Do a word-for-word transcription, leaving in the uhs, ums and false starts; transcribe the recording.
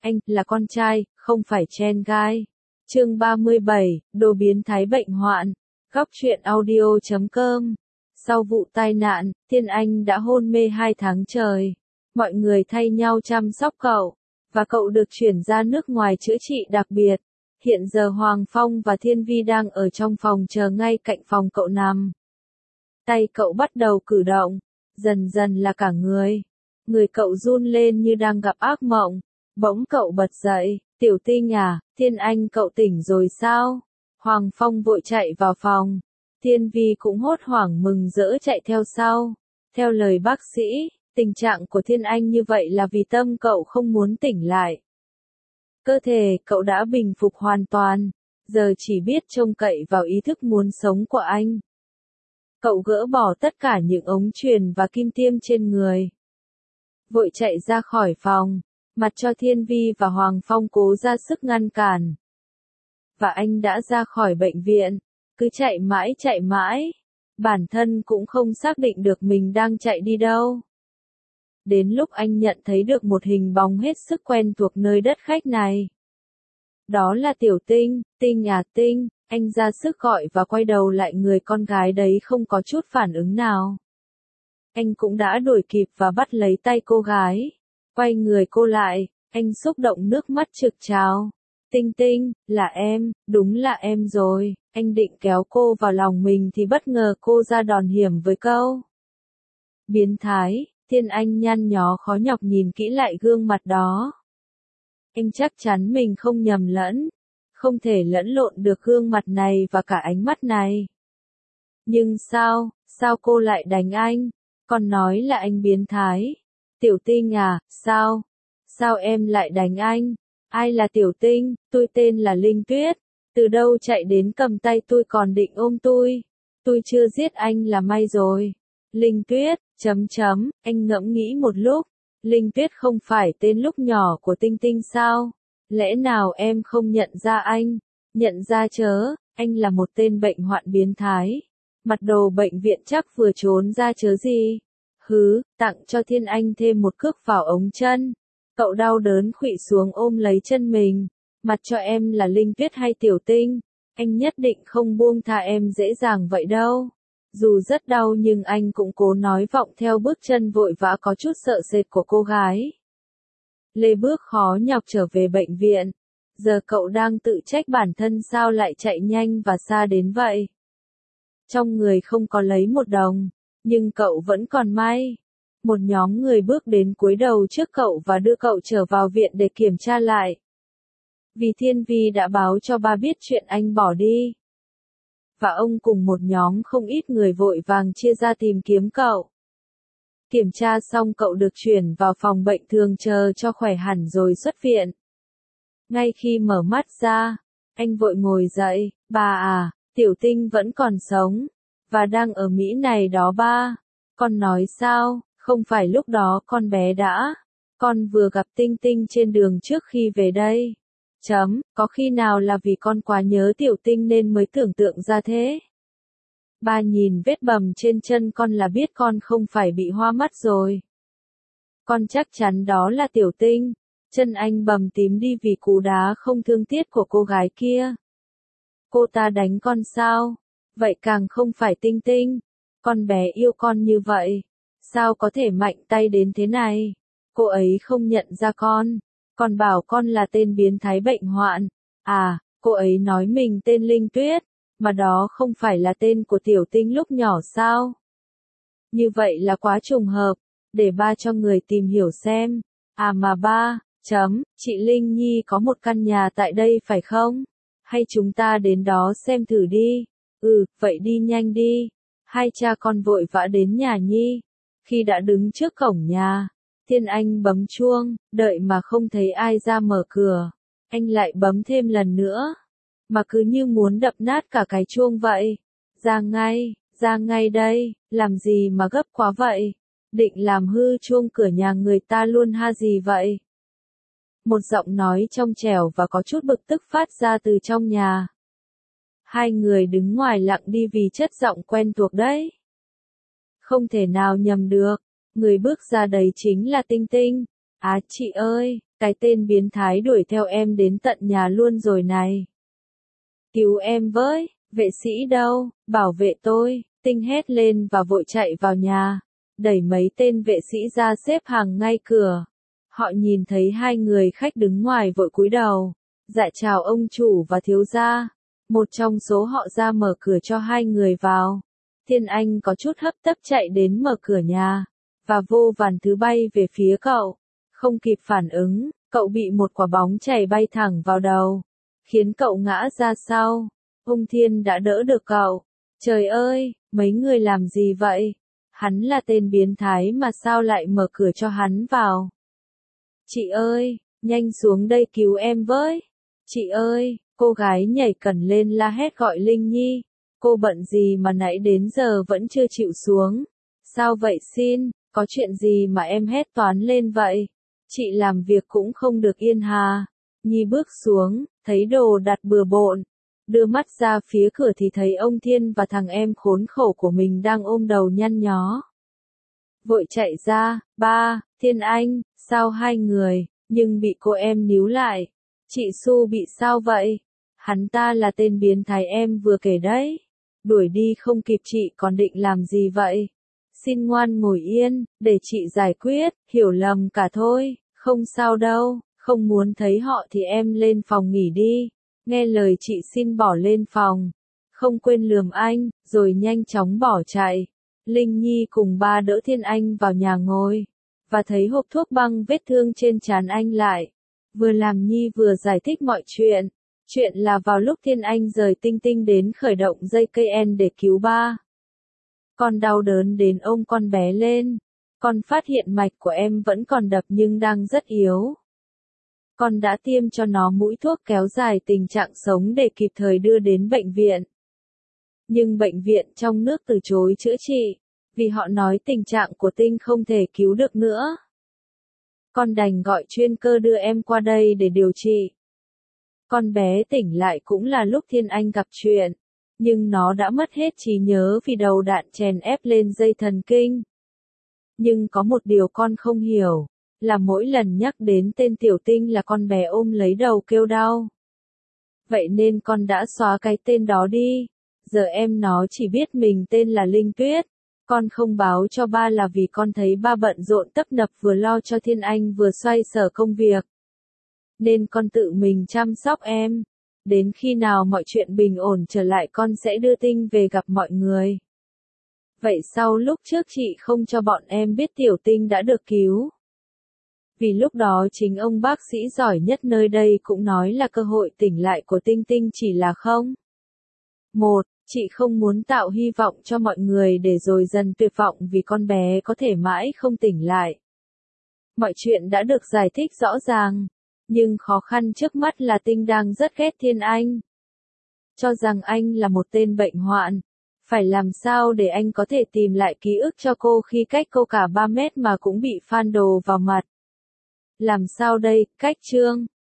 anh, là con trai, không phải Chen Gai. Chương ba mươi bảy, đồ biến thái bệnh hoạn. Góc truyện audio chấm com. Sau vụ tai nạn, Thiên Anh đã hôn mê hai tháng trời. Mọi người thay nhau chăm sóc cậu, và cậu được chuyển ra nước ngoài chữa trị đặc biệt. Hiện giờ Hoàng Phong và Thiên Vi đang ở trong phòng chờ ngay cạnh phòng cậu nằm. Tay cậu bắt đầu cử động, dần dần là cả người. Người cậu run lên như đang gặp ác mộng. Bỗng cậu bật dậy, Tiểu Tinh à, Thiên Anh cậu tỉnh rồi sao? Hoàng Phong vội chạy vào phòng. Thiên Vi cũng hốt hoảng mừng rỡ chạy theo sau. Theo lời bác sĩ, tình trạng của Thiên Anh như vậy là vì tâm cậu không muốn tỉnh lại. Cơ thể cậu đã bình phục hoàn toàn, giờ chỉ biết trông cậy vào ý thức muốn sống của anh. Cậu gỡ bỏ tất cả những ống truyền và kim tiêm trên người. Vội chạy ra khỏi phòng, mặt cho Thiên Vi và Hoàng Phong cố ra sức ngăn cản. Và anh đã ra khỏi bệnh viện, cứ chạy mãi chạy mãi. Bản thân cũng không xác định được mình đang chạy đi đâu. Đến lúc anh nhận thấy được một hình bóng hết sức quen thuộc nơi đất khách này. Đó là Tiểu Tinh, Tinh à Tinh, anh ra sức gọi và quay đầu lại, người con gái đấy không có chút phản ứng nào. Anh cũng đã đuổi kịp và bắt lấy tay cô gái. Quay người cô lại, anh xúc động nước mắt trực trào. Tinh Tinh, là em, đúng là em rồi. Anh định kéo cô vào lòng mình thì bất ngờ cô ra đòn hiểm với câu biến thái. Thiên Anh nhăn nhó khó nhọc nhìn kỹ lại gương mặt đó. Anh chắc chắn mình không nhầm lẫn, không thể lẫn lộn được gương mặt này và cả ánh mắt này. Nhưng sao, sao cô lại đánh anh? Còn nói là anh biến thái. Tiểu Tinh à, sao? Sao em lại đánh anh? Ai là Tiểu Tinh? Tôi tên là Linh Tuyết. Từ đâu chạy đến cầm tay tôi còn định ôm tôi? Tôi chưa giết anh là may rồi. Linh Tuyết, chấm chấm, anh ngẫm nghĩ một lúc. Linh Tuyết không phải tên lúc nhỏ của Tinh Tinh sao? Lẽ nào em không nhận ra anh? Nhận ra chớ, anh là một tên bệnh hoạn biến thái. Mặt đồ bệnh viện chắc vừa trốn ra chớ gì. Hứ, tặng cho Thiên Anh thêm một cước vào ống chân. Cậu đau đớn khuỵu xuống ôm lấy chân mình. Mặt cho em là Linh Tuyết hay Tiểu Tinh? Anh nhất định không buông tha em dễ dàng vậy đâu. Dù rất đau nhưng anh cũng cố nói vọng theo bước chân vội vã có chút sợ sệt của cô gái. Lê bước khó nhọc trở về bệnh viện. Giờ cậu đang tự trách bản thân sao lại chạy nhanh và xa đến vậy. Trong người không có lấy một đồng, nhưng cậu vẫn còn may. Một nhóm người bước đến cúi đầu trước cậu và đưa cậu trở vào viện để kiểm tra lại. Vì Thiên Vi đã báo cho ba biết chuyện anh bỏ đi. Và ông cùng một nhóm không ít người vội vàng chia ra tìm kiếm cậu. Kiểm tra xong cậu được chuyển vào phòng bệnh thường chờ cho khỏe hẳn rồi xuất viện. Ngay khi mở mắt ra, anh vội ngồi dậy. Bà à, Tiểu Tinh vẫn còn sống, và đang ở Mỹ này đó ba. Con nói sao, không phải lúc đó con bé đã. Con vừa gặp Tinh Tinh trên đường trước khi về đây. Chấm, có khi nào là vì con quá nhớ Tiểu Tinh nên mới tưởng tượng ra thế? Ba nhìn vết bầm trên chân con là biết con không phải bị hoa mắt rồi. Con chắc chắn đó là Tiểu Tinh. Chân anh bầm tím đi vì cú đá không thương tiếc của cô gái kia. Cô ta đánh con sao? Vậy càng không phải Tinh Tinh. Con bé yêu con như vậy. Sao có thể mạnh tay đến thế này? Cô ấy không nhận ra con. Còn bảo con là tên biến thái bệnh hoạn. À, cô ấy nói mình tên Linh Tuyết, mà đó không phải là tên của Tiểu Tinh lúc nhỏ sao? Như vậy là quá trùng hợp, để ba cho người tìm hiểu xem. À mà ba, chấm, chị Linh Nhi có một căn nhà tại đây phải không? Hay chúng ta đến đó xem thử đi? Ừ, vậy đi nhanh đi. Hai cha con vội vã đến nhà Nhi. Khi đã đứng trước cổng nhà, Thiên Anh bấm chuông, đợi mà không thấy ai ra mở cửa. Anh lại bấm thêm lần nữa, mà cứ như muốn đập nát cả cái chuông vậy. Ra ngay, ra ngay đây, làm gì mà gấp quá vậy? Định làm hư chuông cửa nhà người ta luôn ha gì vậy? Một giọng nói trong trẻo và có chút bực tức phát ra từ trong nhà. Hai người đứng ngoài lặng đi vì chất giọng quen thuộc đấy. Không thể nào nhầm được. Người bước ra đấy chính là Tinh Tinh. Á chị ơi, cái tên biến thái đuổi theo em đến tận nhà luôn rồi này. Cứu em với, vệ sĩ đâu, bảo vệ tôi, Tinh hét lên và vội chạy vào nhà, đẩy mấy tên vệ sĩ ra xếp hàng ngay cửa. Họ nhìn thấy hai người khách đứng ngoài vội cúi đầu, dạ chào ông chủ và thiếu gia. Một trong số họ ra mở cửa cho hai người vào. Thiên Anh có chút hấp tấp chạy đến mở cửa nhà, và vô vàn thứ bay về phía cậu. Không kịp phản ứng, cậu bị một quả bóng chảy bay thẳng vào đầu, khiến cậu ngã ra sau. Ung Thiên đã đỡ được cậu. Trời ơi, mấy người làm gì vậy? Hắn là tên biến thái mà sao lại mở cửa cho hắn vào? Chị ơi, nhanh xuống đây cứu em với. Chị ơi, cô gái nhảy cẩn lên la hét gọi Linh Nhi. Cô bận gì mà nãy đến giờ vẫn chưa chịu xuống? Sao vậy xin, có chuyện gì mà em hét toán lên vậy? Chị làm việc cũng không được yên hà. Nhi bước xuống, thấy đồ đặt bừa bộn. Đưa mắt ra phía cửa thì thấy ông Thiên và thằng em khốn khổ của mình đang ôm đầu nhăn nhó. Vội chạy ra, ba, Thiên Anh, sao hai người, nhưng bị cô em níu lại. Chị Su bị sao vậy? Hắn ta là tên biến thái em vừa kể đấy. Đuổi đi không kịp chị còn định làm gì vậy? Xin ngoan ngồi yên, để chị giải quyết, hiểu lầm cả thôi, không sao đâu, không muốn thấy họ thì em lên phòng nghỉ đi. Nghe lời chị xin bỏ lên phòng, không quên lườm anh, rồi nhanh chóng bỏ chạy. Linh Nhi cùng ba đỡ Thiên Anh vào nhà ngồi, và thấy hộp thuốc băng vết thương trên trán anh lại. Vừa làm Nhi vừa giải thích mọi chuyện. Chuyện là vào lúc Thiên Anh rời Tinh Tinh đến khởi động dây cây en để cứu ba. Con đau đớn đến ôm con bé lên. Con phát hiện mạch của em vẫn còn đập nhưng đang rất yếu. Con đã tiêm cho nó mũi thuốc kéo dài tình trạng sống để kịp thời đưa đến bệnh viện. Nhưng bệnh viện trong nước từ chối chữa trị, vì họ nói tình trạng của Tinh không thể cứu được nữa. Con đành gọi chuyên cơ đưa em qua đây để điều trị. Con bé tỉnh lại cũng là lúc Thiên Anh gặp chuyện, nhưng nó đã mất hết trí nhớ vì đầu đạn chèn ép lên dây thần kinh. Nhưng có một điều con không hiểu, là mỗi lần nhắc đến tên Tiểu Tinh là con bé ôm lấy đầu kêu đau. Vậy nên con đã xóa cái tên đó đi. Giờ em nó chỉ biết mình tên là Linh Tuyết. Con không báo cho ba là vì con thấy ba bận rộn tấp nập vừa lo cho Thiên Anh vừa xoay sở công việc. Nên con tự mình chăm sóc em. Đến khi nào mọi chuyện bình ổn trở lại con sẽ đưa Tinh về gặp mọi người. Vậy sau lúc trước chị không cho bọn em biết Tiểu Tinh đã được cứu. Vì lúc đó chính ông bác sĩ giỏi nhất nơi đây cũng nói là cơ hội tỉnh lại của Tinh Tinh chỉ là không. Một, chị không muốn tạo hy vọng cho mọi người để rồi dần tuyệt vọng vì con bé có thể mãi không tỉnh lại. Mọi chuyện đã được giải thích rõ ràng, nhưng khó khăn trước mắt là Tinh đang rất ghét Thiên Anh. Cho rằng anh là một tên bệnh hoạn. Phải làm sao để anh có thể tìm lại ký ức cho cô khi cách cô cả ba mét mà cũng bị phan đồ vào mặt. Làm sao đây, cách chương.